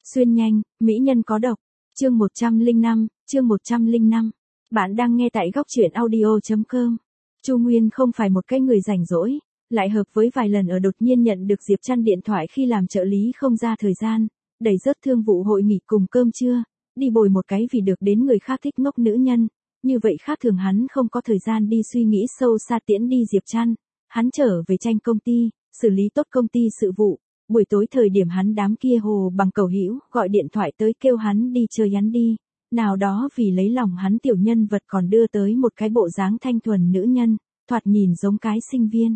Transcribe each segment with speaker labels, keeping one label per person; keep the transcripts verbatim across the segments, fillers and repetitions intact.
Speaker 1: Xuyên nhanh, mỹ nhân có độc. Chương một trăm lẻ năm, chương một trăm lẻ năm. Bạn đang nghe tại góc truyện audio chấm com. Chu Nguyên không phải một cái người rảnh rỗi, lại hợp với vài lần ở đột nhiên nhận được Diệp Trăn điện thoại khi làm trợ lý không ra thời gian, đẩy rớt thương vụ hội nghỉ cùng cơm trưa, đi bồi một cái vì được đến người khác thích ngốc nữ nhân. Như vậy khác thường hắn không có thời gian đi suy nghĩ sâu xa tiễn đi Diệp Trăn. Hắn trở về tranh công ty, xử lý tốt công ty sự vụ. Buổi tối thời điểm hắn đám kia hồ bằng cầu hữu gọi điện thoại tới kêu hắn đi chơi hắn đi. Nào đó vì lấy lòng hắn tiểu nhân vật còn đưa tới một cái bộ dáng thanh thuần nữ nhân, thoạt nhìn giống cái sinh viên.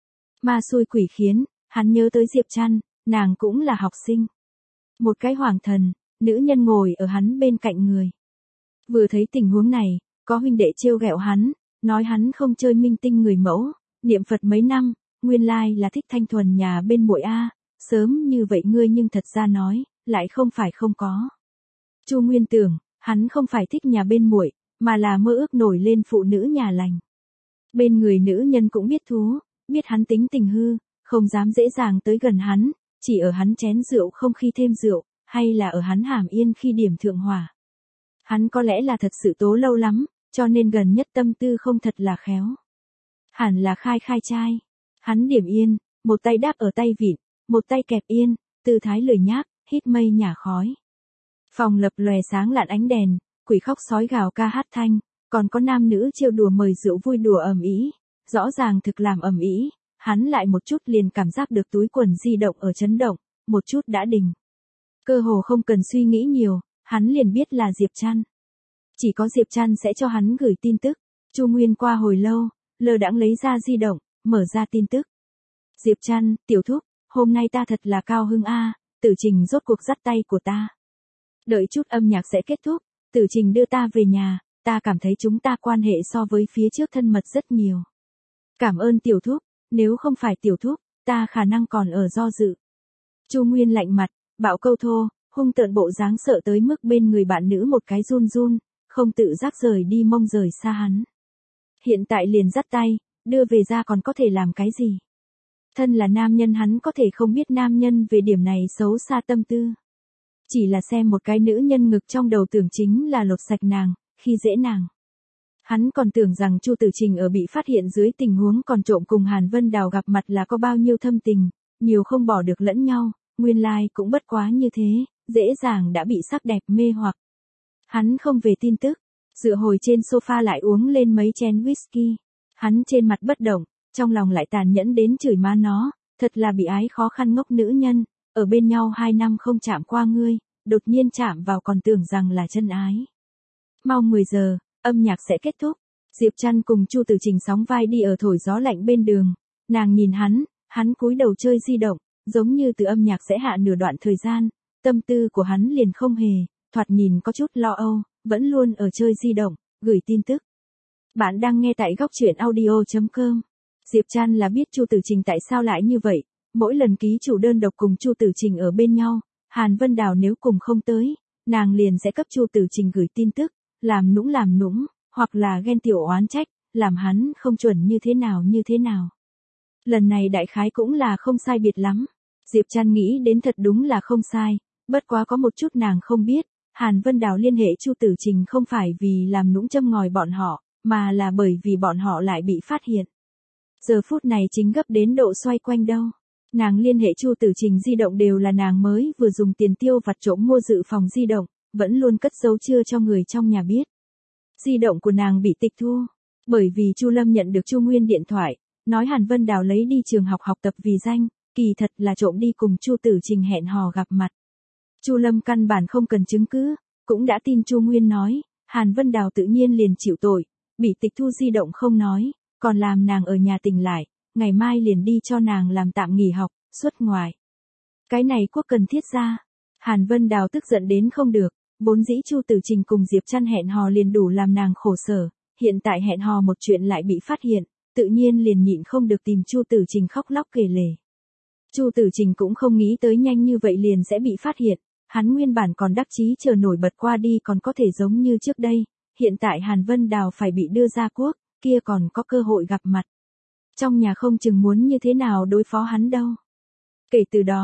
Speaker 1: Ma xui quỷ khiến, hắn nhớ tới Diệp Trăn, nàng cũng là học sinh. Một cái hoàng thần, nữ nhân ngồi ở hắn bên cạnh người. Vừa thấy tình huống này, có huynh đệ trêu ghẹo hắn, nói hắn không chơi minh tinh người mẫu, niệm Phật mấy năm, nguyên lai là thích thanh thuần nhà bên muội a, sớm như vậy ngươi nhưng thật ra nói, lại không phải không có. Chu Nguyên tưởng, hắn không phải thích nhà bên muội, mà là mơ ước nổi lên phụ nữ nhà lành. Bên người nữ nhân cũng biết thú, biết hắn tính tình hư, không dám dễ dàng tới gần hắn, chỉ ở hắn chén rượu không khi thêm rượu, hay là ở hắn hàm yên khi điểm thượng hỏa. Hắn có lẽ là thật sự tố lâu lắm, cho nên gần nhất tâm tư không thật là khéo. Hẳn là khai khai trai. Hắn điểm yên, một tay đáp ở tay vịn, một tay kẹp yên, tư thái lười nhác, hít mây nhả khói. Phòng lập lòe sáng lạn ánh đèn, quỷ khóc sói gào ca hát thanh, còn có nam nữ trêu đùa mời rượu vui đùa ầm ĩ, rõ ràng thực làm ầm ĩ, hắn lại một chút liền cảm giác được túi quần di động ở chấn động, một chút đã đình. Cơ hồ không cần suy nghĩ nhiều, hắn liền biết là Diệp Trăn. Chỉ có Diệp Trăn sẽ cho hắn gửi tin tức. Chu Nguyên qua hồi lâu, lơ đãng lấy ra di động, mở ra tin tức. Diệp Trăn, tiểu thúc, hôm nay ta thật là cao hứng a, Tử Trình rốt cuộc dắt tay của ta. Đợi chút âm nhạc sẽ kết thúc, Tử Trình đưa ta về nhà, ta cảm thấy chúng ta quan hệ so với phía trước thân mật rất nhiều. Cảm ơn tiểu thúc, nếu không phải tiểu thúc, ta khả năng còn ở do dự. Chu Nguyên lạnh mặt, bạo câu thô, hung tợn bộ dáng sợ tới mức bên người bạn nữ một cái run run, không tự giác rời đi mông rời xa hắn. Hiện tại liền dắt tay, đưa về ra còn có thể làm cái gì? Thân là nam nhân hắn có thể không biết nam nhân về điểm này xấu xa tâm tư. Chỉ là xem một cái nữ nhân ngực trong đầu tưởng chính là lột sạch nàng, khi dễ nàng. Hắn còn tưởng rằng Chu Tử Trình ở bị phát hiện dưới tình huống còn trộm cùng Hàn Vân Đào gặp mặt là có bao nhiêu thâm tình, nhiều không bỏ được lẫn nhau, nguyên lai cũng bất quá như thế, dễ dàng đã bị sắc đẹp mê hoặc. Hắn không về tin tức, dựa hồi trên sofa lại uống lên mấy chén whisky. Hắn trên mặt bất động, trong lòng lại tàn nhẫn đến chửi má nó, thật là bị ái khó khăn ngốc nữ nhân, ở bên nhau hai năm không chạm qua ngươi, đột nhiên chạm vào còn tưởng rằng là chân ái. Mau mười giờ, âm nhạc sẽ kết thúc. Diệp Trăn cùng Chu Tử Trình sóng vai đi ở thổi gió lạnh bên đường, nàng nhìn hắn, hắn cúi đầu chơi di động, giống như từ âm nhạc sẽ hạ nửa đoạn thời gian, tâm tư của hắn liền không hề, thoạt nhìn có chút lo âu, vẫn luôn ở chơi di động, gửi tin tức. Bạn đang nghe tại góc truyện audio chấm com. Diệp Trăn là biết Chu Tử Trình tại sao lại như vậy, mỗi lần ký chủ đơn độc cùng Chu Tử Trình ở bên nhau, Hàn Vân Đào nếu cùng không tới, nàng liền sẽ cấp Chu Tử Trình gửi tin tức, làm nũng làm nũng, hoặc là ghen tiểu oán trách, làm hắn không chuẩn như thế nào như thế nào. Lần này đại khái cũng là không sai biệt lắm. Diệp Trăn nghĩ đến thật đúng là không sai, bất quá có một chút nàng không biết, Hàn Vân Đào liên hệ Chu Tử Trình không phải vì làm nũng châm ngòi bọn họ, mà là bởi vì bọn họ lại bị phát hiện. Giờ phút này chính gấp đến độ xoay quanh đâu. Nàng liên hệ Chu Tử Trình di động đều là nàng mới vừa dùng tiền tiêu vặt trộm mua dự phòng di động, vẫn luôn cất giấu chưa cho người trong nhà biết. Di động của nàng bị tịch thu, bởi vì Chu Lâm nhận được Chu Nguyên điện thoại, nói Hàn Vân Đào lấy đi trường học học tập vì danh, kỳ thật là trộm đi cùng Chu Tử Trình hẹn hò gặp mặt. Chu Lâm căn bản không cần chứng cứ, cũng đã tin Chu Nguyên nói, Hàn Vân Đào tự nhiên liền chịu tội, bị tịch thu di động không nói, còn làm nàng ở nhà tỉnh lại, ngày mai liền đi cho nàng làm tạm nghỉ học, xuất ngoại. Cái này quốc cần thiết ra. Hàn Vân Đào tức giận đến không được, vốn dĩ Chu Tử Trình cùng Diệp Trăn hẹn hò liền đủ làm nàng khổ sở, hiện tại hẹn hò một chuyện lại bị phát hiện, tự nhiên liền nhịn không được tìm Chu Tử Trình khóc lóc kể lể. Chu Tử Trình cũng không nghĩ tới nhanh như vậy liền sẽ bị phát hiện, hắn nguyên bản còn đắc chí chờ nổi bật qua đi còn có thể giống như trước đây, hiện tại Hàn Vân Đào phải bị đưa ra quốc, kia còn có cơ hội gặp mặt. Trong nhà không chừng muốn như thế nào đối phó hắn đâu. Kể từ đó,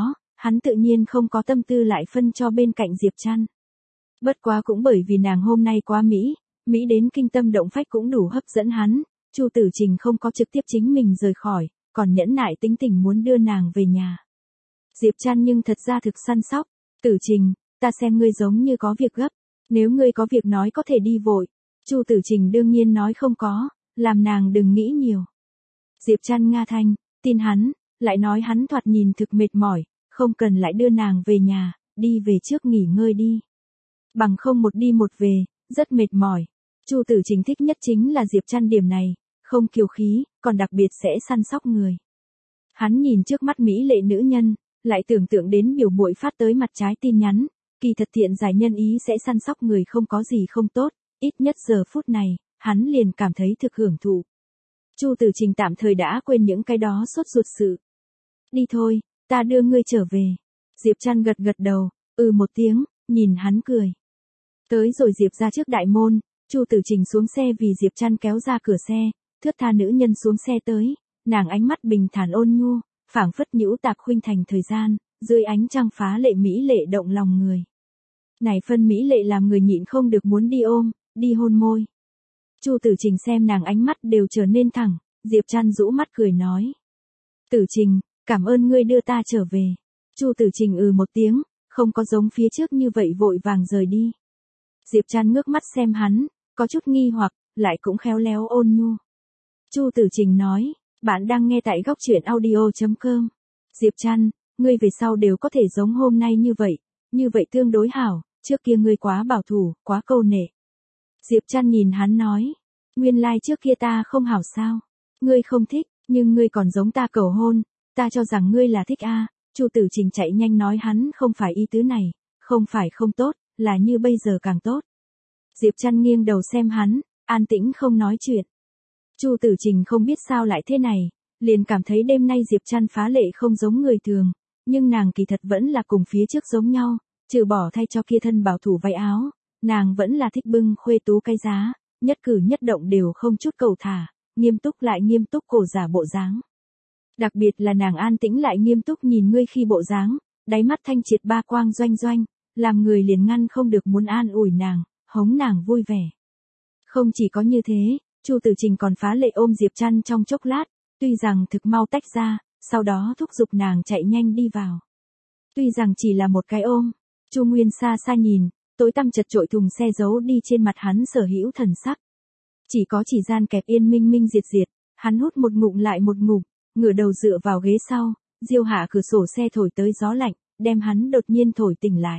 Speaker 1: hắn tự nhiên không có tâm tư lại phân cho bên cạnh Diệp Trăn. Bất quá cũng bởi vì nàng hôm nay quá Mỹ, Mỹ đến kinh tâm động phách cũng đủ hấp dẫn hắn, Chu Tử Trình không có trực tiếp chính mình rời khỏi, còn nhẫn nại tính tình muốn đưa nàng về nhà. Diệp Trăn nhưng thật ra thực săn sóc, Tử Trình, ta xem ngươi giống như có việc gấp, nếu ngươi có việc nói có thể đi vội. Chu Tử Trình đương nhiên nói không có, làm nàng đừng nghĩ nhiều. Diệp Trăn nga thanh, tin hắn, lại nói hắn thoạt nhìn thực mệt mỏi, không cần lại đưa nàng về nhà, đi về trước nghỉ ngơi đi. Bằng không một đi một về, rất mệt mỏi. Chu Tử Trình thích nhất chính là Diệp Trăn điểm này, không kiêu khí, còn đặc biệt sẽ săn sóc người. Hắn nhìn trước mắt mỹ lệ nữ nhân, lại tưởng tượng đến biểu muội phát tới mặt trái tin nhắn, kỳ thật thiện giải nhân ý sẽ săn sóc người không có gì không tốt, ít nhất giờ phút này, hắn liền cảm thấy thực hưởng thụ. Chu Tử Trình tạm thời đã quên những cái đó sốt ruột sự. Đi thôi, ta đưa ngươi trở về. Diệp Trăn gật gật đầu, ừ một tiếng, nhìn hắn cười. Tới rồi Diệp ra trước đại môn, Chu Tử Trình xuống xe vì Diệp Trăn kéo ra cửa xe, thướt tha nữ nhân xuống xe tới, nàng ánh mắt bình thản ôn nhu, phảng phất nhũ tạc khuynh thành thời gian, dưới ánh trăng phá lệ mỹ lệ động lòng người. Này phân mỹ lệ làm người nhịn không được muốn đi ôm, đi hôn môi. Chu Tử Trình xem nàng ánh mắt đều trở nên thẳng, Diệp Trăn rũ mắt cười nói. Tử Trình, cảm ơn ngươi đưa ta trở về. Chu Tử Trình ừ một tiếng, không có giống phía trước như vậy vội vàng rời đi. Diệp Trăn ngước mắt xem hắn, có chút nghi hoặc, lại cũng khéo léo ôn nhu. Chu Tử Trình nói, bạn đang nghe tại góc truyện audio chấm com. Diệp Trăn, ngươi về sau đều có thể giống hôm nay như vậy, như vậy tương đối hảo, trước kia ngươi quá bảo thủ, quá câu nệ. Diệp Trăn nhìn hắn nói, nguyên lai like trước kia ta không hảo sao, ngươi không thích, nhưng ngươi còn giống ta cầu hôn, ta cho rằng ngươi là thích a. Chu Tử Trình chạy nhanh nói hắn không phải ý tứ này, không phải không tốt, là như bây giờ càng tốt. Diệp Trăn nghiêng đầu xem hắn, an tĩnh không nói chuyện. Chu Tử Trình không biết sao lại thế này, liền cảm thấy đêm nay Diệp Trăn phá lệ không giống người thường, nhưng nàng kỳ thật vẫn là cùng phía trước giống nhau, trừ bỏ thay cho kia thân bảo thủ váy áo, nàng vẫn là thích bưng khuê tú cái giá, nhất cử nhất động đều không chút cầu thả, nghiêm túc lại nghiêm túc cổ giả bộ dáng. Đặc biệt là nàng an tĩnh lại nghiêm túc nhìn ngươi khi bộ dáng, đáy mắt thanh triệt ba quang doanh doanh, làm người liền ngăn không được muốn an ủi nàng, hống nàng vui vẻ. Không chỉ có như thế, Chu Tử Trình còn phá lệ ôm Diệp Trăn trong chốc lát, tuy rằng thực mau tách ra, sau đó thúc giục nàng chạy nhanh đi vào. Tuy rằng chỉ là một cái ôm, Chu Nguyên xa xa nhìn, tối tăm chật chội thùng xe giấu đi trên mặt hắn sở hữu thần sắc. Chỉ có chỉ gian kẹp yên minh minh diệt diệt, hắn hút một ngụm lại một ngụm, ngửa đầu dựa vào ghế sau, diêu hạ cửa sổ xe thổi tới gió lạnh, đem hắn đột nhiên thổi tỉnh lại.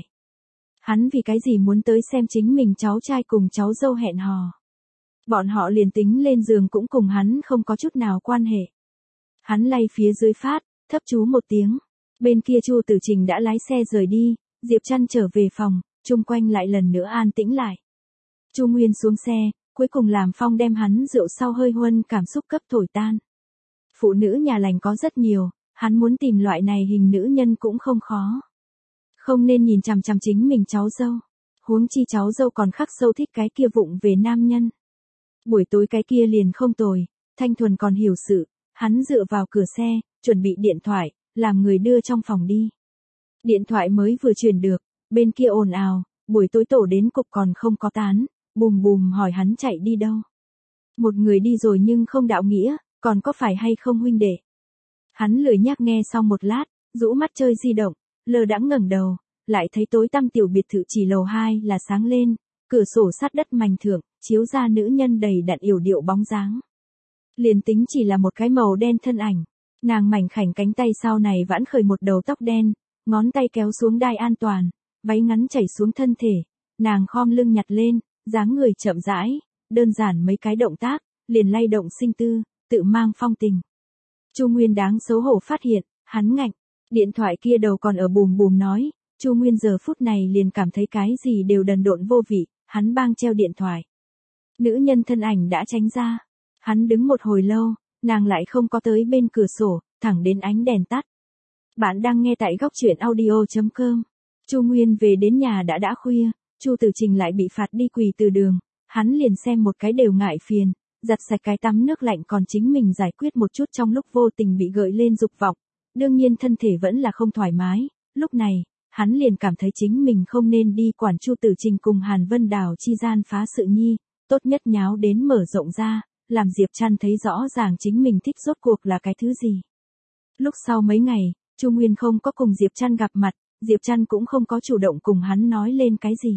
Speaker 1: Hắn vì cái gì muốn tới xem chính mình cháu trai cùng cháu dâu hẹn hò. Bọn họ liền tính lên giường cũng cùng hắn không có chút nào quan hệ. Hắn lay phía dưới phát, thấp chú một tiếng. Bên kia Chu Tử Trình đã lái xe rời đi, Diệp Trăn trở về phòng, chung quanh lại lần nữa an tĩnh lại. Chu Nguyên xuống xe, cuối cùng làm phong đem hắn rượu sau hơi huân cảm xúc cấp thổi tan. Phụ nữ nhà lành có rất nhiều, hắn muốn tìm loại này hình nữ nhân cũng không khó. Không nên nhìn chằm chằm chính mình cháu dâu. Huống chi cháu dâu còn khắc sâu thích cái kia vụng về nam nhân. Buổi tối cái kia liền không tồi, thanh thuần còn hiểu sự, hắn dựa vào cửa xe, chuẩn bị điện thoại, làm người đưa trong phòng đi. Điện thoại mới vừa truyền được, bên kia ồn ào, buổi tối tổ đến cục còn không có tán, bùm bùm hỏi hắn chạy đi đâu. Một người đi rồi nhưng không đạo nghĩa, còn có phải hay không huynh đệ. Hắn lười nhác nghe xong một lát, rũ mắt chơi di động, lơ đãng ngẩng đầu, lại thấy tối tăm tiểu biệt thự chỉ lầu hai là sáng lên, cửa sổ sát đất mảnh thượng, chiếu ra nữ nhân đầy đặn yểu điệu bóng dáng. Liền tính chỉ là một cái màu đen thân ảnh, nàng mảnh khảnh cánh tay sau này vãn khởi một đầu tóc đen, ngón tay kéo xuống đai an toàn, váy ngắn chảy xuống thân thể, nàng khom lưng nhặt lên, dáng người chậm rãi, đơn giản mấy cái động tác, liền lay động sinh tư, tự mang phong tình. Chu Nguyên đáng xấu hổ phát hiện, hắn ngạnh, điện thoại kia đầu còn ở bùm bùm nói, Chu Nguyên giờ phút này liền cảm thấy cái gì đều đần độn vô vị, hắn bang treo điện thoại. Nữ nhân thân ảnh đã tránh ra, hắn đứng một hồi lâu, nàng lại không có tới bên cửa sổ, thẳng đến ánh đèn tắt. Bạn đang nghe tại góc truyện audio chấm com. Chu Nguyên về đến nhà đã đã khuya, Chu Tử Trình lại bị phạt đi quỳ từ đường, hắn liền xem một cái đều ngại phiền, giặt sạch cái tắm nước lạnh còn chính mình giải quyết một chút trong lúc vô tình bị gợi lên dục vọng. Đương nhiên thân thể vẫn là không thoải mái, lúc này, hắn liền cảm thấy chính mình không nên đi quản Chu Tử Trình cùng Hàn Vân Đào chi gian phá sự nhi, tốt nhất nháo đến mở rộng ra, làm Diệp Trăn thấy rõ ràng chính mình thích rốt cuộc là cái thứ gì. Lúc sau mấy ngày, Chu Nguyên không có cùng Diệp Trăn gặp mặt, Diệp Trăn cũng không có chủ động cùng hắn nói lên cái gì.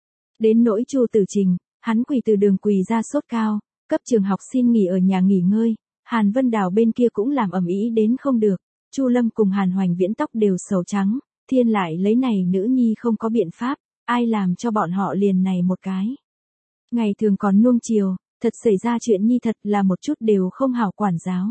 Speaker 1: Đến nỗi Chu Tử Trình, hắn quỳ từ đường quỳ ra sốt cao, cấp trường học xin nghỉ ở nhà nghỉ ngơi, Hàn Vân Đào bên kia cũng làm ầm ĩ đến không được, Chu Lâm cùng Hàn Hoành Viễn tóc đều sầu trắng, thiên lại lấy này nữ nhi không có biện pháp, ai làm cho bọn họ liền này một cái. Ngày thường còn nuông chiều, thật xảy ra chuyện nhi thật là một chút đều không hảo quản giáo.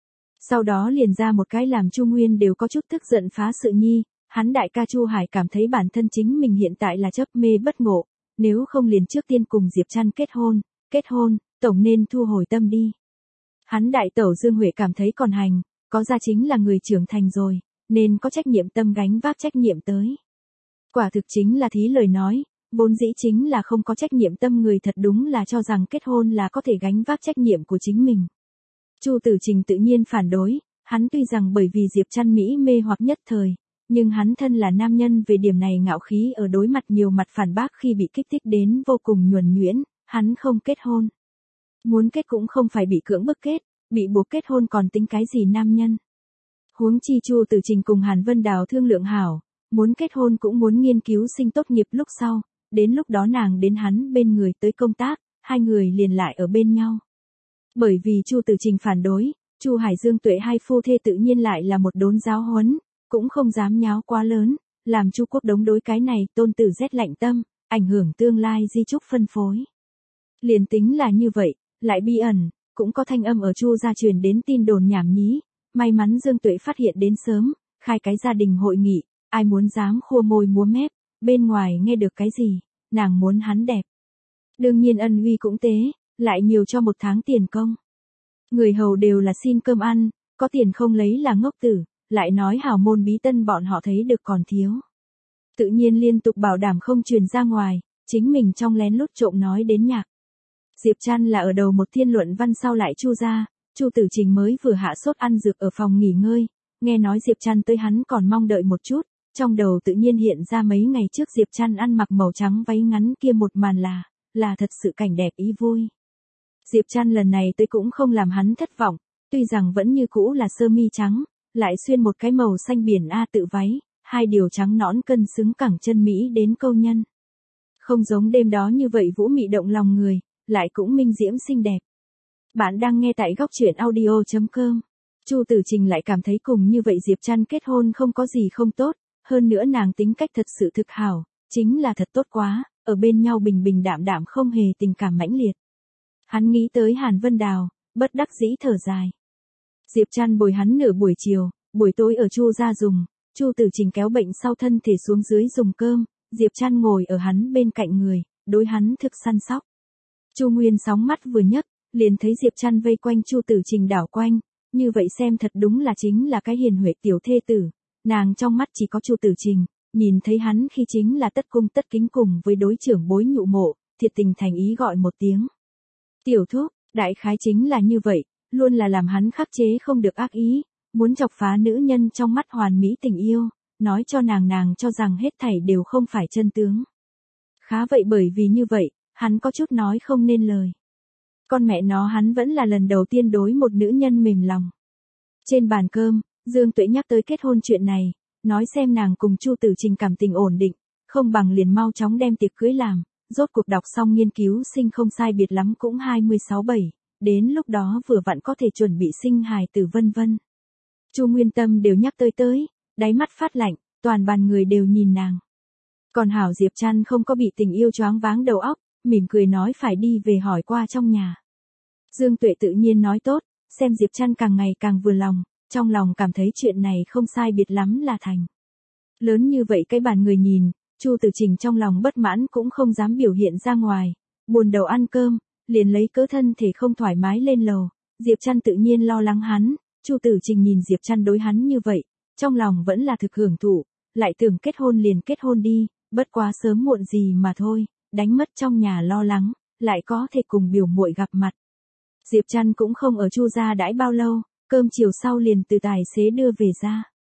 Speaker 1: Sau đó liền ra một cái làm Chu Nguyên đều có chút tức giận phá sự nhi, hắn đại ca Chu Hải cảm thấy bản thân chính mình hiện tại là chấp mê bất ngộ, nếu không liền trước tiên cùng Diệp Trăn kết hôn, kết hôn, tổng nên thu hồi tâm đi. Hắn đại tẩu Dương Huệ cảm thấy còn hành, có ra chính là người trưởng thành rồi, nên có trách nhiệm tâm gánh vác trách nhiệm tới. Quả thực chính là thí lời nói, vốn dĩ chính là không có trách nhiệm tâm người thật đúng là cho rằng kết hôn là có thể gánh vác trách nhiệm của chính mình. Chu Tử Trình tự nhiên phản đối, hắn tuy rằng bởi vì Diệp Trăn mỹ mê hoặc nhất thời, nhưng hắn thân là nam nhân về điểm này ngạo khí ở đối mặt nhiều mặt phản bác khi bị kích thích đến vô cùng nhuần nhuyễn, hắn không kết hôn. Muốn kết cũng không phải bị cưỡng bức kết, bị buộc kết hôn còn tính cái gì nam nhân. Huống chi Chu Tử Trình cùng Hàn Vân Đào thương lượng hảo, muốn kết hôn cũng muốn nghiên cứu sinh tốt nghiệp lúc sau, đến lúc đó nàng đến hắn bên người tới công tác, hai người liền lại ở bên nhau. Bởi vì Chu Tử Trình phản đối, Chu Hải Dương Tuệ hai phu thê tự nhiên lại là một đốn giáo huấn, cũng không dám nháo quá lớn, làm Chu Quốc Đống đối cái này tôn tử rét lạnh tâm, ảnh hưởng tương lai di chúc phân phối. Liền tính là như vậy, lại bi ẩn, cũng có thanh âm ở Chu gia truyền đến tin đồn nhảm nhí, may mắn Dương Tuệ phát hiện đến sớm, khai cái gia đình hội nghị, ai muốn dám khua môi múa mép, bên ngoài nghe được cái gì, nàng muốn hắn đẹp. Đương nhiên ân uy cũng tế, lại nhiều cho một tháng tiền công. Người hầu đều là xin cơm ăn, có tiền không lấy là ngốc tử, lại nói hào môn bí tân bọn họ thấy được còn thiếu. Tự nhiên liên tục bảo đảm không truyền ra ngoài, chính mình trong lén lút trộm nói đến nhạc. Diệp Trăn là ở đầu một thiên luận văn sau lại Chu ra, Chu Tử Trình mới vừa hạ sốt ăn dược ở phòng nghỉ ngơi, nghe nói Diệp Trăn tới hắn còn mong đợi một chút, trong đầu tự nhiên hiện ra mấy ngày trước Diệp Trăn ăn mặc màu trắng váy ngắn kia một màn là, là thật sự cảnh đẹp ý vui. Diệp Trăn lần này tới cũng không làm hắn thất vọng, tuy rằng vẫn như cũ là sơ mi trắng, lại xuyên một cái màu xanh biển A tự váy, hai điều trắng nõn cân xứng cẳng chân Mỹ đến câu nhân. Không giống đêm đó như vậy vũ mị động lòng người, lại cũng minh diễm xinh đẹp. Bạn đang nghe tại góc truyện audio chấm com. Chu Tử Trình lại cảm thấy cùng như vậy Diệp Trăn kết hôn không có gì không tốt, hơn nữa nàng tính cách thật sự thực hảo, chính là thật tốt quá, ở bên nhau bình bình đạm đạm không hề tình cảm mãnh liệt. Hắn nghĩ tới Hàn Vân Đào, bất đắc dĩ thở dài. Diệp Trăn bồi hắn nửa buổi chiều, buổi tối ở Chu gia dùng, Chu Tử Trình kéo bệnh sau thân thể xuống dưới dùng cơm, Diệp Trăn ngồi ở hắn bên cạnh người, đối hắn thực săn sóc. Chu Nguyên sóng mắt vừa nhấc, liền thấy Diệp Trăn vây quanh Chu Tử Trình đảo quanh, như vậy xem thật đúng là chính là cái hiền huệ tiểu thê tử, nàng trong mắt chỉ có Chu Tử Trình, nhìn thấy hắn khi chính là tất cung tất kính cùng với đối trưởng bối nhụ mộ, thiệt tình thành ý gọi một tiếng. Tiểu thúc, đại khái chính là như vậy, luôn là làm hắn khắc chế không được ác ý, muốn chọc phá nữ nhân trong mắt hoàn mỹ tình yêu, nói cho nàng nàng cho rằng hết thảy đều không phải chân tướng. Khá vậy bởi vì như vậy, hắn có chút nói không nên lời. Con mẹ nó hắn vẫn là lần đầu tiên đối một nữ nhân mềm lòng. Trên bàn cơm, Dương Tuệ nhắc tới kết hôn chuyện này, nói xem nàng cùng Chu Tử Trình cảm tình ổn định, không bằng liền mau chóng đem tiệc cưới làm, rốt cuộc đọc xong nghiên cứu sinh không sai biệt lắm cũng hai mươi sáu bảy, đến lúc đó vừa vặn có thể chuẩn bị sinh hài tử vân vân. Chu Nguyên Tâm đều nhắc tới tới, đáy mắt phát lạnh, toàn bàn người đều nhìn nàng. Còn hảo Diệp Trăn không có bị tình yêu choáng váng đầu óc, mỉm cười nói phải đi về hỏi qua trong nhà. Dương Tuệ tự nhiên nói tốt, xem Diệp Trăn càng ngày càng vừa lòng, trong lòng cảm thấy chuyện này không sai biệt lắm là thành. Lớn như vậy cái bàn người nhìn, Chu Tử Trình trong lòng bất mãn cũng không dám biểu hiện ra ngoài, buồn đầu ăn cơm, liền lấy cớ thân thể không thoải mái lên lầu, Diệp Trăn tự nhiên lo lắng hắn, Chu Tử Trình nhìn Diệp Trăn đối hắn như vậy, trong lòng vẫn là thực hưởng thụ, lại tưởng kết hôn liền kết hôn đi, bất quá sớm muộn gì mà thôi, đánh mất trong nhà lo lắng, lại có thể cùng biểu muội gặp mặt. Diệp Trăn cũng không ở Chu gia đãi bao lâu, cơm chiều sau liền từ tài xế đưa về ra.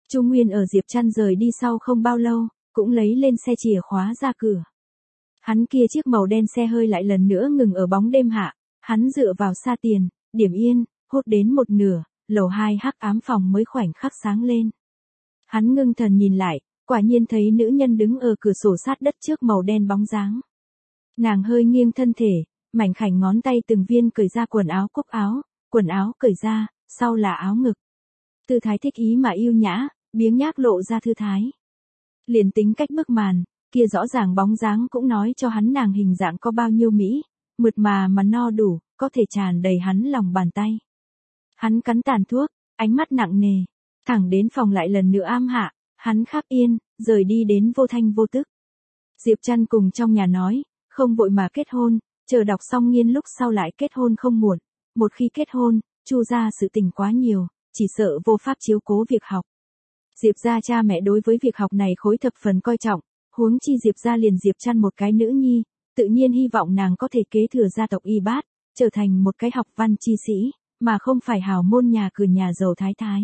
Speaker 1: Chu Nguyên ở Diệp Trăn rời đi sau không bao lâu, cũng lấy lên xe chìa khóa ra cửa. Hắn kia chiếc màu đen xe hơi lại lần nữa ngừng ở bóng đêm hạ, hắn dựa vào xa tiền, điểm yên, hốt đến một nửa, lầu hai hắc ám phòng mới khoảnh khắc sáng lên. Hắn ngưng thần nhìn lại, quả nhiên thấy nữ nhân đứng ở cửa sổ sát đất trước màu đen bóng dáng. Nàng hơi nghiêng thân thể, mảnh khảnh ngón tay từng viên cởi ra quần áo cúc áo, quần áo cởi ra, sau là áo ngực. Tư thái thích ý mà yêu nhã, biếng nhác lộ ra thư thái. Liền tính cách bức màn, kia rõ ràng bóng dáng cũng nói cho hắn nàng hình dạng có bao nhiêu mỹ, mượt mà mà no đủ, có thể tràn đầy hắn lòng bàn tay. Hắn cắn tàn thuốc, ánh mắt nặng nề, thẳng đến phòng lại lần nữa am hạ, hắn khắc yên, rời đi đến vô thanh vô tức. Diệp Trăn cùng trong nhà nói, không vội mà kết hôn, chờ đọc xong nghiên lúc sau lại kết hôn không muộn, một khi kết hôn, Chu gia sự tình quá nhiều, chỉ sợ vô pháp chiếu cố việc học. Diệp gia cha mẹ đối với việc học này khối thập phần coi trọng, huống chi Diệp gia liền Diệp Trăn một cái nữ nhi, tự nhiên hy vọng nàng có thể kế thừa gia tộc y bát, trở thành một cái học văn chi sĩ, mà không phải hào môn nhà cửa nhà giàu thái thái.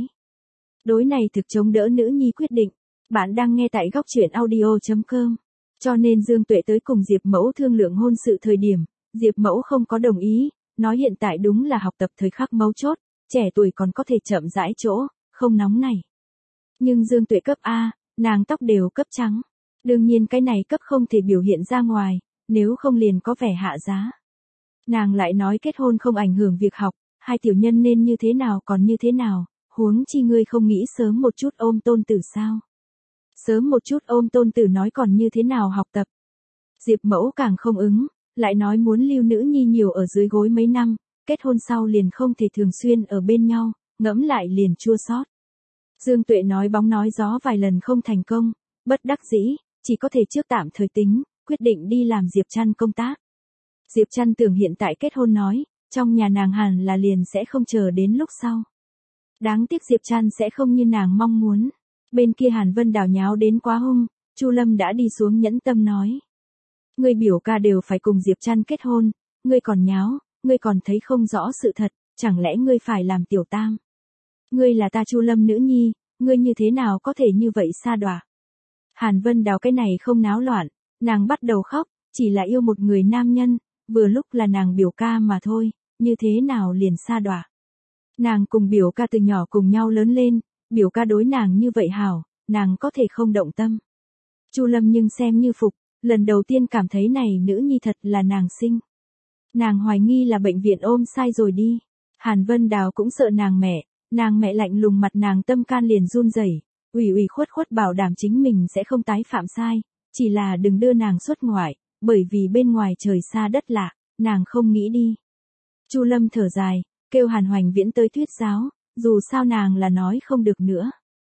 Speaker 1: Đối này thực chống đỡ nữ nhi quyết định, bạn đang nghe tại góc truyện audio chấm com. Cho nên Dương Tuệ tới cùng Diệp Mẫu thương lượng hôn sự thời điểm, Diệp Mẫu không có đồng ý, nói hiện tại đúng là học tập thời khắc mấu chốt, trẻ tuổi còn có thể chậm rãi chỗ, không nóng này. Nhưng Dương Tuệ cấp A, nàng tóc đều cấp trắng. Đương nhiên cái này cấp không thể biểu hiện ra ngoài, nếu không liền có vẻ hạ giá. Nàng lại nói kết hôn không ảnh hưởng việc học, hai tiểu nhân nên như thế nào còn như thế nào, huống chi ngươi không nghĩ sớm một chút ôm tôn tử sao. Sớm một chút ôm tôn tử nói còn như thế nào học tập. Diệp Mẫu càng không ứng, lại nói muốn lưu nữ nhi nhiều ở dưới gối mấy năm, kết hôn sau liền không thể thường xuyên ở bên nhau, ngẫm lại liền chua xót. Dương Tuệ nói bóng nói gió vài lần không thành công, bất đắc dĩ, chỉ có thể trước tạm thời tính, quyết định đi làm Diệp Trăn công tác. Diệp Trăn tưởng hiện tại kết hôn nói, trong nhà nàng hẳn là liền sẽ không chờ đến lúc sau. Đáng tiếc Diệp Trăn sẽ không như nàng mong muốn. Bên kia Hàn Vân Đào nháo đến quá hung, Chu Lâm đã đi xuống nhẫn tâm nói. Ngươi biểu ca đều phải cùng Diệp Trăn kết hôn, ngươi còn nháo, ngươi còn thấy không rõ sự thật, chẳng lẽ ngươi phải làm tiểu tam. Ngươi là ta Chu Lâm nữ nhi, ngươi như thế nào có thể như vậy sa đọa. Hàn Vân Đào cái này không náo loạn, nàng bắt đầu khóc, chỉ là yêu một người nam nhân, vừa lúc là nàng biểu ca mà thôi, như thế nào liền sa đọa. Nàng cùng biểu ca từ nhỏ cùng nhau lớn lên, biểu ca đối nàng như vậy hảo, nàng có thể không động tâm. Chu Lâm nhưng xem như phục, lần đầu tiên cảm thấy này nữ nhi thật là nàng sinh. Nàng hoài nghi là bệnh viện ôm sai rồi đi. Hàn Vân Đào cũng sợ nàng mẹ, nàng mẹ lạnh lùng mặt nàng tâm can liền run rẩy, ủy ủy khuất khuất bảo đảm chính mình sẽ không tái phạm sai, chỉ là đừng đưa nàng xuất ngoại, bởi vì bên ngoài trời xa đất lạ, nàng không nghĩ đi. Chu Lâm thở dài, kêu Hàn Hoành Viễn tới thuyết giáo, dù sao nàng là nói không được nữa.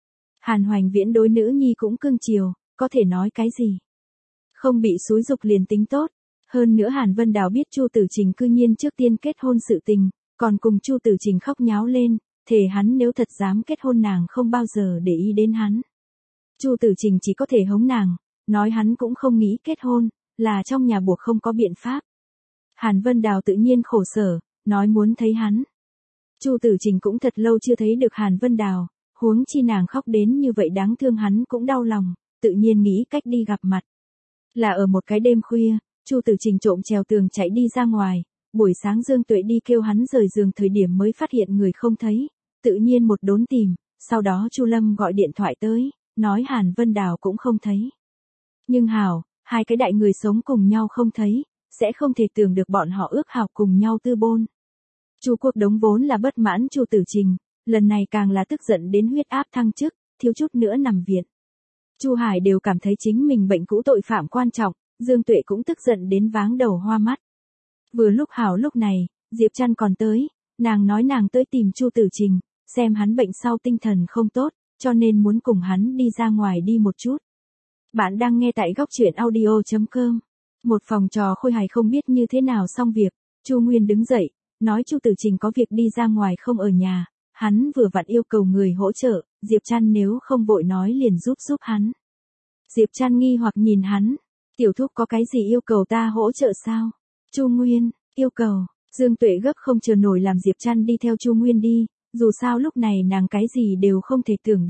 Speaker 1: Hàn Hoành Viễn đối nữ nhi cũng cưng chiều, có thể nói cái gì. Không bị xúi dục liền tính tốt. Hơn nữa Hàn Vân Đào biết Chu Tử Trình cư nhiên trước tiên kết hôn sự tình, còn cùng Chu Tử Trình khóc nháo lên, thề hắn nếu thật dám kết hôn nàng không bao giờ để ý đến hắn. Chu Tử Trình chỉ có thể hống nàng, nói hắn cũng không nghĩ kết hôn, là trong nhà buộc không có biện pháp. Hàn Vân Đào tự nhiên khổ sở, nói muốn thấy hắn. Chu Tử Trình cũng thật lâu chưa thấy được Hàn Vân Đào, huống chi nàng khóc đến như vậy đáng thương hắn cũng đau lòng, tự nhiên nghĩ cách đi gặp mặt. Là ở một cái đêm khuya, Chu Tử Trình trộm trèo tường chạy đi ra ngoài, buổi sáng Dương Tuệ đi kêu hắn rời giường thời điểm mới phát hiện người không thấy, tự nhiên một đốn tìm, sau đó Chu Lâm gọi điện thoại tới, nói Hàn Vân Đào cũng không thấy. Nhưng hảo, hai cái đại người sống cùng nhau không thấy, sẽ không thể tưởng được bọn họ ước hảo cùng nhau tư bôn. Chu Quốc Đống vốn là bất mãn Chu Tử Trình, lần này càng là tức giận đến huyết áp thăng chức, thiếu chút nữa nằm viện. Chu Hải đều cảm thấy chính mình bệnh cũ tội phạm quan trọng, Dương Tuệ cũng tức giận đến váng đầu hoa mắt. Vừa lúc hảo lúc này, Diệp Trăn còn tới, nàng nói nàng tới tìm Chu Tử Trình, xem hắn bệnh sau tinh thần không tốt, cho nên muốn cùng hắn đi ra ngoài đi một chút. Bạn đang nghe tại góc truyện audio chấm com. Một phòng trò khôi hài không biết như thế nào xong việc, Chu Nguyên đứng dậy, nói Chu Tử Trình có việc đi ra ngoài không ở nhà, hắn vừa vặn yêu cầu người hỗ trợ, Diệp Trăn nếu không vội nói liền giúp giúp hắn. Diệp Trăn nghi hoặc nhìn hắn, tiểu thúc có cái gì yêu cầu ta hỗ trợ sao? Chu Nguyên, yêu cầu, Dương Tuệ gấp không chờ nổi làm Diệp Trăn đi theo Chu Nguyên đi, dù sao lúc này nàng cái gì đều không thể tưởng được,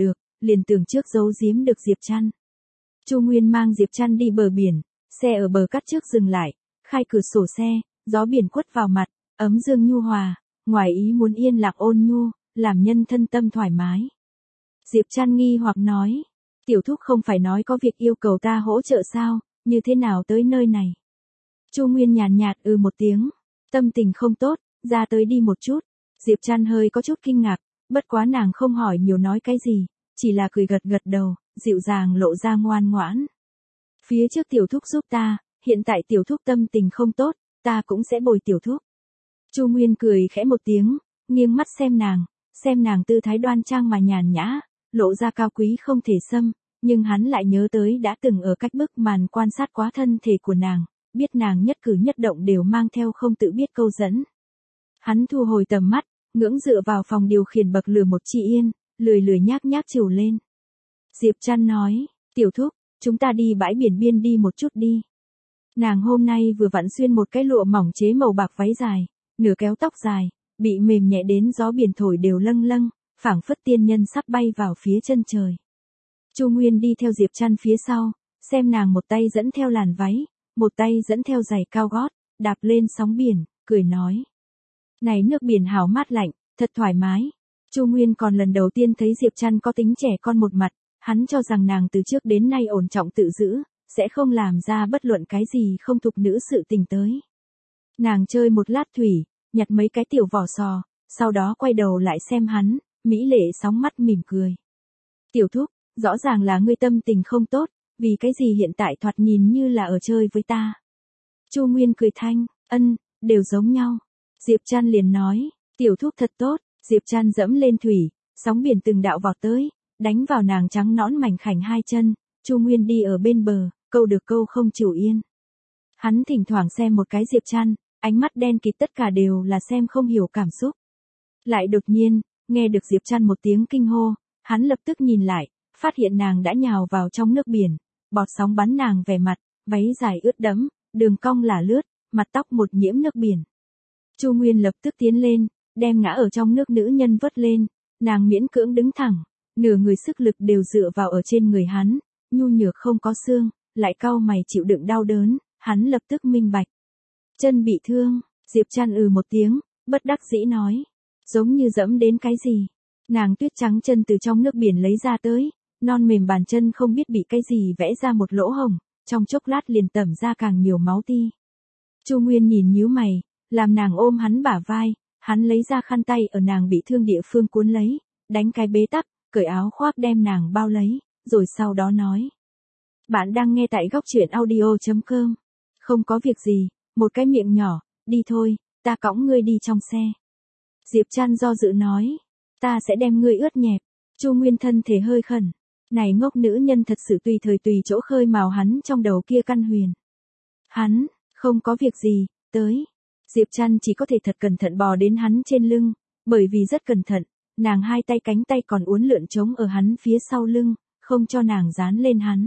Speaker 1: liền tưởng trước giấu giếm được Diệp Trăn. Chu Nguyên mang Diệp Trăn đi bờ biển, xe ở bờ cát trước dừng lại, khai cửa sổ xe, gió biển quất vào mặt, ấm dương nhu hòa, ngoài ý muốn yên lặng ôn nhu, làm nhân thân tâm thoải mái. Diệp Trăn nghi hoặc nói, tiểu thúc không phải nói có việc yêu cầu ta hỗ trợ sao, như thế nào tới nơi này? Chu Nguyên nhàn nhạt ừ một tiếng, tâm tình không tốt, ra tới đi một chút. Diệp Trăn hơi có chút kinh ngạc, bất quá nàng không hỏi nhiều nói cái gì, chỉ là cười gật gật đầu, dịu dàng lộ ra ngoan ngoãn. Phía trước tiểu thúc giúp ta, hiện tại tiểu thúc tâm tình không tốt, ta cũng sẽ bồi tiểu thúc. Chu Nguyên cười khẽ một tiếng, nghiêng mắt xem nàng, xem nàng tư thái đoan trang mà nhàn nhã, lộ ra cao quý không thể xâm, nhưng hắn lại nhớ tới đã từng ở cách bức màn quan sát quá thân thể của nàng, biết nàng nhất cử nhất động đều mang theo không tự biết câu dẫn. Hắn thu hồi tầm mắt, ngưỡng dựa vào phòng điều khiển bậc lửa một chị yên, lười lười nhác nhác chiều lên. Diệp Trăn nói, tiểu thúc, chúng ta đi bãi biển biên đi một chút đi. Nàng hôm nay vừa vặn xuyên một cái lụa mỏng chế màu bạc váy dài, nửa kéo tóc dài, bị mềm nhẹ đến gió biển thổi đều lâng lâng, phảng phất tiên nhân sắp bay vào phía chân trời. Chu Nguyên đi theo Diệp Trăn phía sau, xem nàng một tay dẫn theo làn váy, một tay dẫn theo giày cao gót, đạp lên sóng biển, cười nói. Này nước biển hào mát lạnh, thật thoải mái. Chu Nguyên còn lần đầu tiên thấy Diệp Trăn có tính trẻ con một mặt, hắn cho rằng nàng từ trước đến nay ổn trọng tự giữ, sẽ không làm ra bất luận cái gì không thục nữ sự tình tới. Nàng chơi một lát thủy, nhặt mấy cái tiểu vỏ sò, sau đó quay đầu lại xem hắn, mỹ lệ sóng mắt mỉm cười. Tiểu thúc, rõ ràng là ngươi tâm tình không tốt, vì cái gì hiện tại thoạt nhìn như là ở chơi với ta. Chu Nguyên cười thanh, ân, đều giống nhau. Diệp Trăn liền nói, tiểu thúc thật tốt. Diệp Trăn dẫm lên thủy, sóng biển từng đạo vọt tới, đánh vào nàng trắng nõn mảnh khảnh hai chân. Chu Nguyên đi ở bên bờ, câu được câu không chịu yên. Hắn thỉnh thoảng xem một cái Diệp Trăn, ánh mắt đen kịt tất cả đều là xem không hiểu cảm xúc. Lại đột nhiên, nghe được Diệp Trăn một tiếng kinh hô, hắn lập tức nhìn lại, phát hiện nàng đã nhào vào trong nước biển, bọt sóng bắn nàng về mặt, váy dài ướt đẫm, đường cong lả lướt, mặt tóc một nhiễm nước biển. Chu Nguyên lập tức tiến lên, đem ngã ở trong nước nữ nhân vớt lên, nàng miễn cưỡng đứng thẳng, nửa người sức lực đều dựa vào ở trên người hắn, nhu nhược không có xương, lại cau mày chịu đựng đau đớn, hắn lập tức minh bạch. Chân bị thương, Diệp Trăn ừ một tiếng, bất đắc dĩ nói, giống như dẫm đến cái gì. Nàng tuyết trắng chân từ trong nước biển lấy ra tới, non mềm bàn chân không biết bị cái gì vẽ ra một lỗ hổng, trong chốc lát liền tẩm ra càng nhiều máu ti. Chu Nguyên nhìn nhíu mày, làm nàng ôm hắn bả vai, hắn lấy ra khăn tay ở nàng bị thương địa phương cuốn lấy, đánh cái bế tắc, cởi áo khoác đem nàng bao lấy, rồi sau đó nói. Bạn đang nghe tại góc truyện audio chấm com. Không có việc gì, một cái miệng nhỏ, đi thôi, ta cõng ngươi đi trong xe. Diệp Trăn do dự nói, ta sẽ đem ngươi ướt nhẹp. Chu Nguyên thân thể hơi khẩn, này ngốc nữ nhân thật sự tùy thời tùy chỗ khơi mào hắn trong đầu kia căn huyền. Hắn, không có việc gì, tới. Diệp Trăn chỉ có thể thật cẩn thận bò đến hắn trên lưng, bởi vì rất cẩn thận, nàng hai tay cánh tay còn uốn lượn trống ở hắn phía sau lưng, không cho nàng dán lên hắn.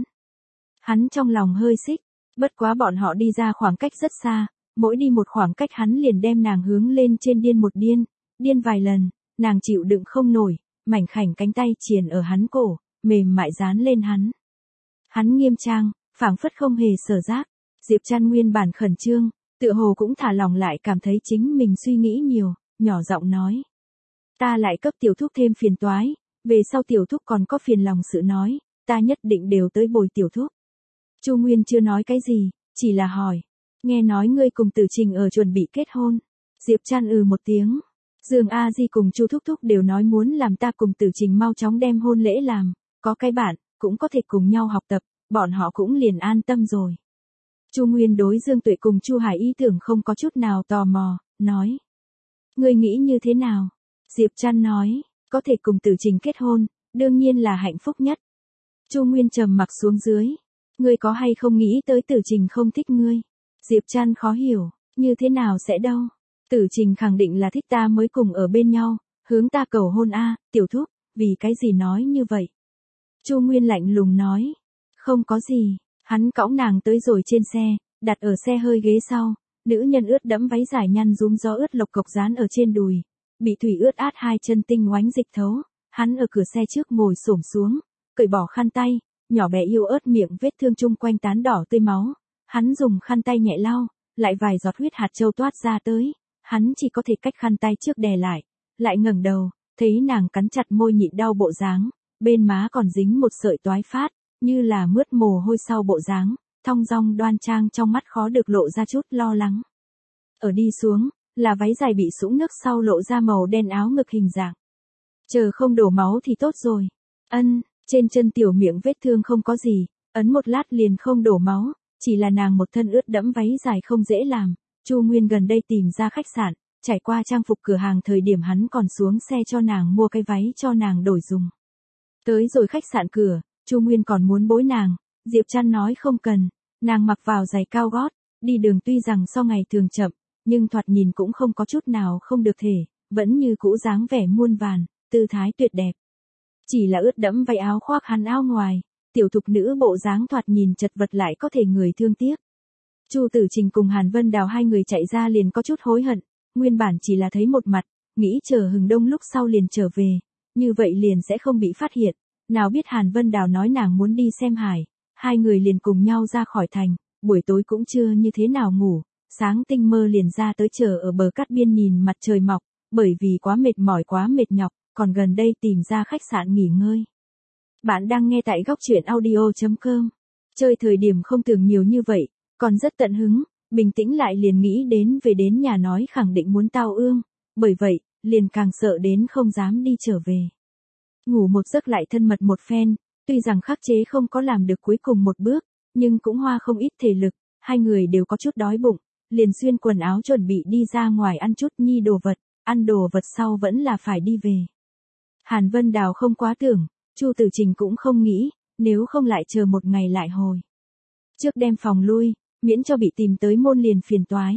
Speaker 1: Hắn trong lòng hơi xích, bất quá bọn họ đi ra khoảng cách rất xa, mỗi đi một khoảng cách hắn liền đem nàng hướng lên trên điên một điên, điên vài lần, nàng chịu đựng không nổi, mảnh khảnh cánh tay triền ở hắn cổ, mềm mại dán lên hắn. Hắn nghiêm trang, phảng phất không hề sở giác, Diệp Trăn nguyên bản khẩn trương, tựa hồ cũng thả lòng lại cảm thấy chính mình suy nghĩ nhiều, nhỏ giọng nói. Ta lại cấp tiểu thúc thêm phiền toái, về sau tiểu thúc còn có phiền lòng sự nói, ta nhất định đều tới bồi tiểu thúc. Chu Nguyên chưa nói cái gì, chỉ là hỏi. Nghe nói ngươi cùng Tử Trình ở chuẩn bị kết hôn. Diệp Trăn ừ một tiếng. Dương A Di cùng Chu Thúc Thúc đều nói muốn làm ta cùng Tử Trình mau chóng đem hôn lễ làm, có cái bạn, cũng có thể cùng nhau học tập, bọn họ cũng liền an tâm rồi. Chu Nguyên đối Dương Tuệ cùng Chu Hải ý tưởng không có chút nào tò mò, nói. Ngươi nghĩ như thế nào? Diệp Trăn nói, có thể cùng Tử Trình kết hôn, đương nhiên là hạnh phúc nhất. Chu Nguyên trầm mặc xuống dưới. Ngươi có hay không nghĩ tới Tử Trình không thích ngươi? Diệp Trăn khó hiểu, như thế nào sẽ đâu? Tử Trình khẳng định là thích ta mới cùng ở bên nhau, hướng ta cầu hôn a, tiểu thúc, vì cái gì nói như vậy? Chu Nguyên lạnh lùng nói, không có gì, hắn cõng nàng tới rồi trên xe, đặt ở xe hơi ghế sau, nữ nhân ướt đẫm váy dài nhăn rúm gió ướt lộc cộc dán ở trên đùi, bị thủy ướt át hai chân tinh oánh dịch thấu, hắn ở cửa xe trước ngồi xổm xuống, cởi bỏ khăn tay, nhỏ bé yêu ớt miệng vết thương chung quanh tán đỏ tươi máu. Hắn dùng khăn tay nhẹ lau, lại vài giọt huyết hạt châu toát ra tới, hắn chỉ có thể cách khăn tay trước đè lại, lại ngẩng đầu, thấy nàng cắn chặt môi nhịn đau bộ dáng, bên má còn dính một sợi toái phát, như là mướt mồ hôi sau bộ dáng, thong dong đoan trang trong mắt khó được lộ ra chút lo lắng. Ở đi xuống, là váy dài bị sũng nước sau lộ ra màu đen áo ngực hình dạng. Chờ không đổ máu thì tốt rồi. Ân, trên chân tiểu miệng vết thương không có gì, ấn một lát liền không đổ máu, chỉ là nàng một thân ướt đẫm váy dài không dễ làm. Chu Nguyên gần đây tìm ra khách sạn, trải qua trang phục cửa hàng thời điểm hắn còn xuống xe cho nàng mua cái váy cho nàng đổi dùng. Tới rồi khách sạn cửa, Chu Nguyên còn muốn bối nàng, Diệp Trăn nói không cần, nàng mặc vào giày cao gót, đi đường tuy rằng so ngày thường chậm, nhưng thoạt nhìn cũng không có chút nào không được thể, vẫn như cũ dáng vẻ muôn vàn, tư thái tuyệt đẹp. Chỉ là ướt đẫm váy áo khoác hắn áo ngoài, tiểu thục nữ bộ dáng thoạt nhìn chật vật lại có thể người thương tiếc. Chu Tử Trình cùng Hàn Vân Đào hai người chạy ra liền có chút hối hận, nguyên bản chỉ là thấy một mặt, nghĩ chờ hừng đông lúc sau liền trở về, như vậy liền sẽ không bị phát hiện, nào biết Hàn Vân Đào nói nàng muốn đi xem hải, hai người liền cùng nhau ra khỏi thành, buổi tối cũng chưa như thế nào ngủ, sáng tinh mơ liền ra tới chờ ở bờ cát biên nhìn mặt trời mọc, bởi vì quá mệt mỏi quá mệt nhọc, còn gần đây tìm ra khách sạn nghỉ ngơi. Bạn đang nghe tại góc truyện audio chấm com. Chơi thời điểm không tưởng nhiều như vậy, còn rất tận hứng, bình tĩnh lại liền nghĩ đến về đến nhà nói khẳng định muốn tao ương, bởi vậy, liền càng sợ đến không dám đi trở về. Ngủ một giấc lại thân mật một phen, tuy rằng khắc chế không có làm được cuối cùng một bước, nhưng cũng hoa không ít thể lực, hai người đều có chút đói bụng, liền xuyên quần áo chuẩn bị đi ra ngoài ăn chút nhi đồ vật, ăn đồ vật sau vẫn là phải đi về. Hàn Vân Đào không quá tưởng, Chu Tử Trình cũng không nghĩ, nếu không lại chờ một ngày lại hồi. Trước đem phòng lui, miễn cho bị tìm tới môn liền phiền toái.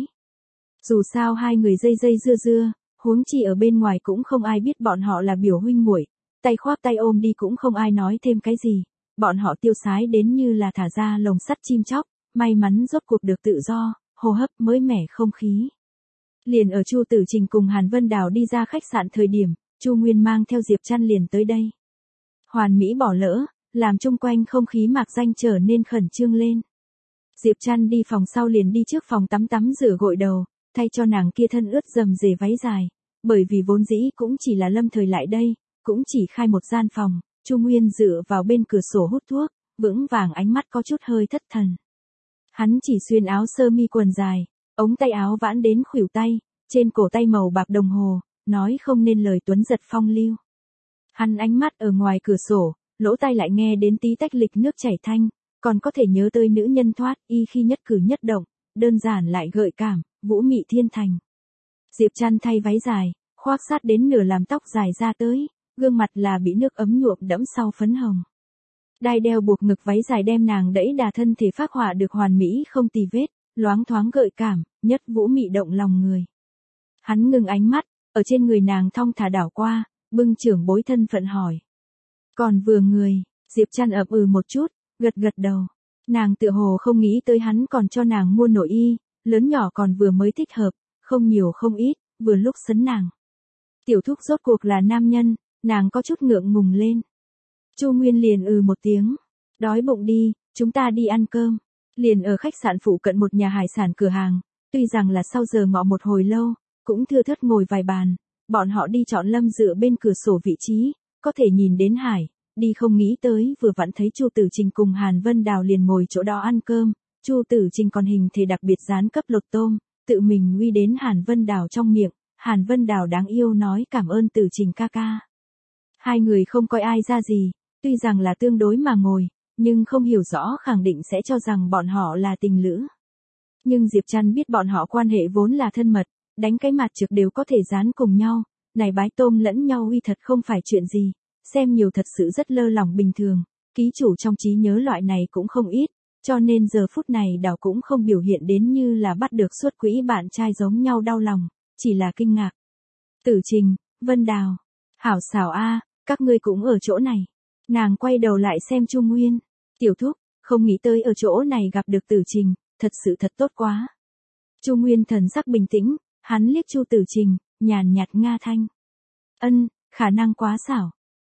Speaker 1: Dù sao hai người dây dây dưa dưa, huống chi ở bên ngoài cũng không ai biết bọn họ là biểu huynh muội, tay khoác tay ôm đi cũng không ai nói thêm cái gì, bọn họ tiêu sái đến như là thả ra lồng sắt chim chóc, may mắn rốt cuộc được tự do, hô hấp mới mẻ không khí. Liền ở Chu Tử Trình cùng Hàn Vân Đào đi ra khách sạn thời điểm, Chu Nguyên mang theo Diệp Trăn liền tới đây. Hoàn mỹ bỏ lỡ, làm chung quanh không khí mạc danh trở nên khẩn trương lên. Diệp Trăn đi phòng sau liền đi trước phòng tắm tắm rửa gội đầu, thay cho nàng kia thân ướt dầm dề váy dài, bởi vì vốn dĩ cũng chỉ là lâm thời lại đây, cũng chỉ khai một gian phòng, Chu Nguyên dựa vào bên cửa sổ hút thuốc, vững vàng ánh mắt có chút hơi thất thần. Hắn chỉ xuyên áo sơ mi quần dài, ống tay áo vãn đến khuỷu tay, trên cổ tay màu bạc đồng hồ, nói không nên lời tuấn giật phong lưu. Hắn ánh mắt ở ngoài cửa sổ, lỗ tai lại nghe đến tí tách lịch nước chảy thanh, còn có thể nhớ tới nữ nhân thoát y khi nhất cử nhất động, đơn giản lại gợi cảm, vũ mị thiên thành. Diệp Trăn thay váy dài, khoác sát đến nửa làm tóc dài ra tới, gương mặt là bị nước ấm nhuộm đẫm sau phấn hồng. Đai đeo buộc ngực váy dài đem nàng đẫy đà thân thể phác họa được hoàn mỹ không tì vết, loáng thoáng gợi cảm, nhất vũ mị động lòng người. Hắn ngừng ánh mắt, ở trên người nàng thong thả đảo qua, bưng trưởng bối thân phận hỏi. Còn vừa người, Diệp Trăn ậm ừ một chút, gật gật đầu. Nàng tựa hồ không nghĩ tới hắn còn cho nàng mua nội y, lớn nhỏ còn vừa mới thích hợp, không nhiều không ít, vừa lúc sấn nàng. Tiểu thúc rốt cuộc là nam nhân, nàng có chút ngượng ngùng lên. Chu Nguyên liền ừ một tiếng. Đói bụng đi, chúng ta đi ăn cơm. Liền ở khách sạn phụ cận một nhà hải sản cửa hàng, tuy rằng là sau giờ ngọ một hồi lâu, cũng thưa thớt ngồi vài bàn, bọn họ đi chọn lâm dựa bên cửa sổ vị trí, có thể nhìn đến hải, đi không nghĩ tới vừa vặn thấy Chu Tử Trình cùng Hàn Vân Đào liền ngồi chỗ đó ăn cơm, Chu Tử Trình còn hình thể đặc biệt dán cấp lột tôm, tự mình uy đến Hàn Vân Đào trong miệng, Hàn Vân Đào đáng yêu nói cảm ơn Tử Trình ca ca. Hai người không coi ai ra gì, tuy rằng là tương đối mà ngồi, nhưng không hiểu rõ khẳng định sẽ cho rằng bọn họ là tình lữ. Nhưng Diệp Trăn biết bọn họ quan hệ vốn là thân mật, đánh cái mặt trực đều có thể dán cùng nhau, này bái tôm lẫn nhau uy thật không phải chuyện gì, xem nhiều thật sự rất lơ lỏng bình thường, ký chủ trong trí nhớ loại này cũng không ít, cho nên giờ phút này đảo cũng không biểu hiện đến như là bắt được suốt quỹ bạn trai giống nhau đau lòng, chỉ là kinh ngạc. Tử Trình, Vân Đào, hảo xảo a, các ngươi cũng ở chỗ này. Nàng quay đầu lại xem Chu Nguyên, tiểu thúc, không nghĩ tới ở chỗ này gặp được Tử Trình, thật sự thật tốt quá. Chu Nguyên thần sắc bình tĩnh, hắn liếc Chu Tử Trình, nhàn nhạt nga thanh. Ân, khả năng quá xảo.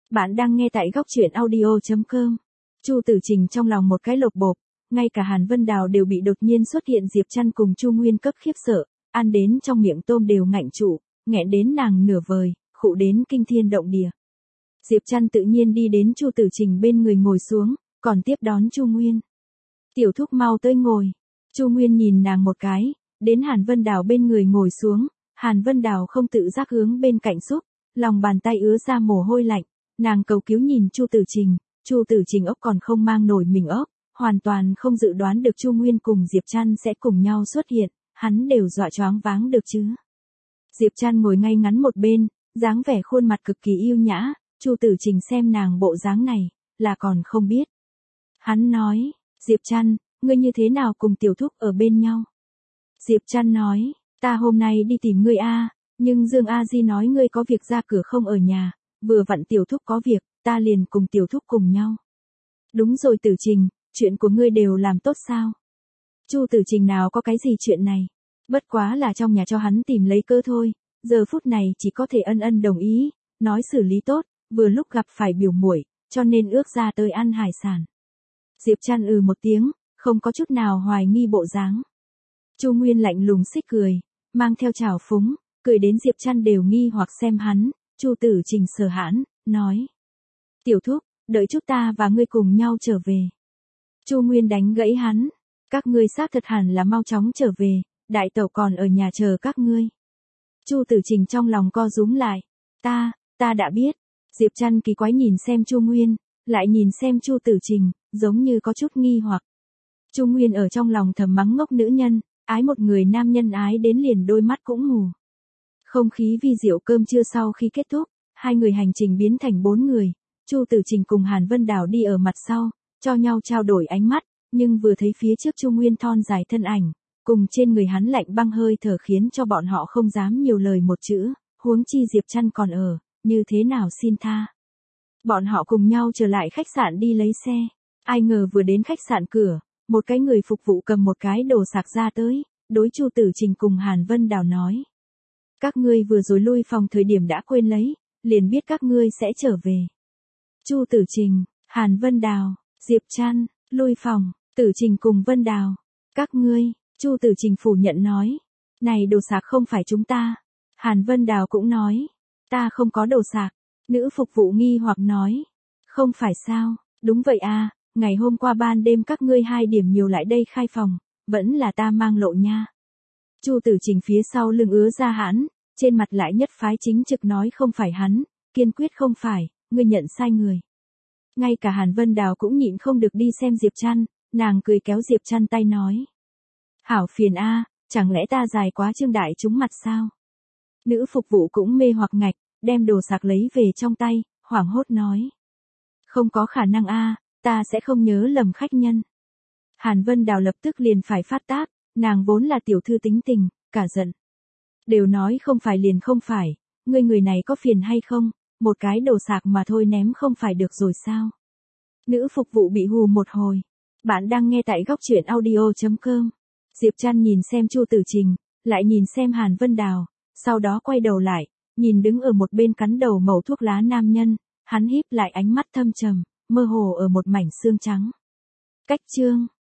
Speaker 1: Bạn đang nghe tại góc truyện audio chấm com. Chu Tử Trình trong lòng một cái lột bộp, ngay cả Hàn Vân Đào đều bị đột nhiên xuất hiện Diệp Trăn cùng Chu Nguyên cấp khiếp sợ, ăn đến trong miệng tôm đều ngạnh trụ, nghẹn đến nàng nửa vời, khụ đến kinh thiên động địa. Diệp Trăn tự nhiên đi đến Chu Tử Trình bên người ngồi xuống, còn tiếp đón Chu Nguyên. Tiểu thúc mau tới ngồi. Chu Nguyên nhìn nàng một cái, đến Hàn Vân Đào bên người ngồi xuống, Hàn Vân Đào không tự giác hướng bên cạnh xúc, lòng bàn tay ứa ra mồ hôi lạnh, nàng cầu cứu nhìn Chu Tử Trình, Chu Tử Trình ốc còn không mang nổi mình ốc, hoàn toàn không dự đoán được Chu Nguyên cùng Diệp Trăn sẽ cùng nhau xuất hiện, hắn đều dọa choáng váng được chứ. Diệp Trăn ngồi ngay ngắn một bên, dáng vẻ khuôn mặt cực kỳ yêu nhã, Chu Tử Trình xem nàng bộ dáng này, là còn không biết. Hắn nói, Diệp Trăn, ngươi như thế nào cùng tiểu thúc ở bên nhau? Diệp Trăn nói, ta hôm nay đi tìm ngươi a, nhưng Dương A Di nói ngươi có việc ra cửa không ở nhà, vừa vặn tiểu thúc có việc, ta liền cùng tiểu thúc cùng nhau. Đúng rồi Tử Trình, chuyện của ngươi đều làm tốt sao? Chu Tử Trình nào có cái gì chuyện này, bất quá là trong nhà cho hắn tìm lấy cơ thôi, giờ phút này chỉ có thể ân ân đồng ý, nói xử lý tốt, vừa lúc gặp phải biểu muội, cho nên ước ra tới ăn hải sản. Diệp Trăn ừ một tiếng, không có chút nào hoài nghi bộ dáng. Chu Nguyên lạnh lùng xích cười, mang theo trào phúng, cười đến Diệp Trăn đều nghi hoặc xem hắn. Chu Tử Trình sờ hãn, nói: "Tiểu thúc, đợi chút ta và ngươi cùng nhau trở về." Chu Nguyên đánh gãy hắn: "Các ngươi xác thật hẳn là mau chóng trở về, đại tẩu còn ở nhà chờ các ngươi." Chu Tử Trình trong lòng co rúm lại, "Ta, ta đã biết." Diệp Trăn kỳ quái nhìn xem Chu Nguyên, lại nhìn xem Chu Tử Trình, giống như có chút nghi hoặc. Chu Nguyên ở trong lòng thầm mắng ngốc nữ nhân, ái một người nam nhân ái đến liền đôi mắt cũng mù. Không khí vi diệu cơm trưa sau khi kết thúc, hai người hành trình biến thành bốn người, Chu Tử Trình cùng Hàn Vân Đào đi ở mặt sau, cho nhau trao đổi ánh mắt, nhưng vừa thấy phía trước Chu Nguyên thon dài thân ảnh, cùng trên người hắn lạnh băng hơi thở khiến cho bọn họ không dám nhiều lời một chữ, huống chi Diệp Trăn còn ở, như thế nào xin tha. Bọn họ cùng nhau trở lại khách sạn đi lấy xe, ai ngờ vừa đến khách sạn cửa, một cái người phục vụ cầm một cái đồ sạc ra tới, đối Chu Tử Trình cùng Hàn Vân Đào nói: "Các ngươi vừa rồi lui phòng thời điểm đã quên lấy, liền biết các ngươi sẽ trở về." Chu Tử Trình, Hàn Vân Đào, Diệp Trăn, lui phòng, Tử Trình cùng Vân Đào, "Các ngươi." Chu Tử Trình phủ nhận nói: "Này đồ sạc không phải chúng ta." Hàn Vân Đào cũng nói: "Ta không có đồ sạc." Nữ phục vụ nghi hoặc nói: "Không phải sao?" "Đúng vậy à, ngày hôm qua ban đêm các ngươi hai điểm nhiều lại đây khai phòng, vẫn là ta mang lộ nha." Chu Tử Trình phía sau lưng ứa ra hãn, trên mặt lại nhất phái chính trực nói không phải hắn, kiên quyết không phải, ngươi nhận sai người. Ngay cả Hàn Vân Đào cũng nhịn không được đi xem Diệp Trăn, nàng cười kéo Diệp Trăn tay nói: "Hảo phiền a, chẳng lẽ ta dài quá trương đại chúng mặt sao?" Nữ phục vụ cũng mê hoặc ngạch, đem đồ sạc lấy về trong tay, hoảng hốt nói: "Không có khả năng a, ta sẽ không nhớ lầm khách nhân." Hàn Vân Đào lập tức liền phải phát tác, nàng vốn là tiểu thư tính tình, cả giận. "Đều nói không phải liền không phải, ngươi người này có phiền hay không, một cái đồ sạc mà thôi ném không phải được rồi sao?" Nữ phục vụ bị hù một hồi. Bạn đang nghe tại góc truyện audio chấm com. Diệp Trăn nhìn xem Chu Tử Trình, lại nhìn xem Hàn Vân Đào, sau đó quay đầu lại, nhìn đứng ở một bên cắn đầu mẩu thuốc lá nam nhân, hắn híp lại ánh mắt thâm trầm, mơ hồ ở một mảnh xương trắng. Cách chương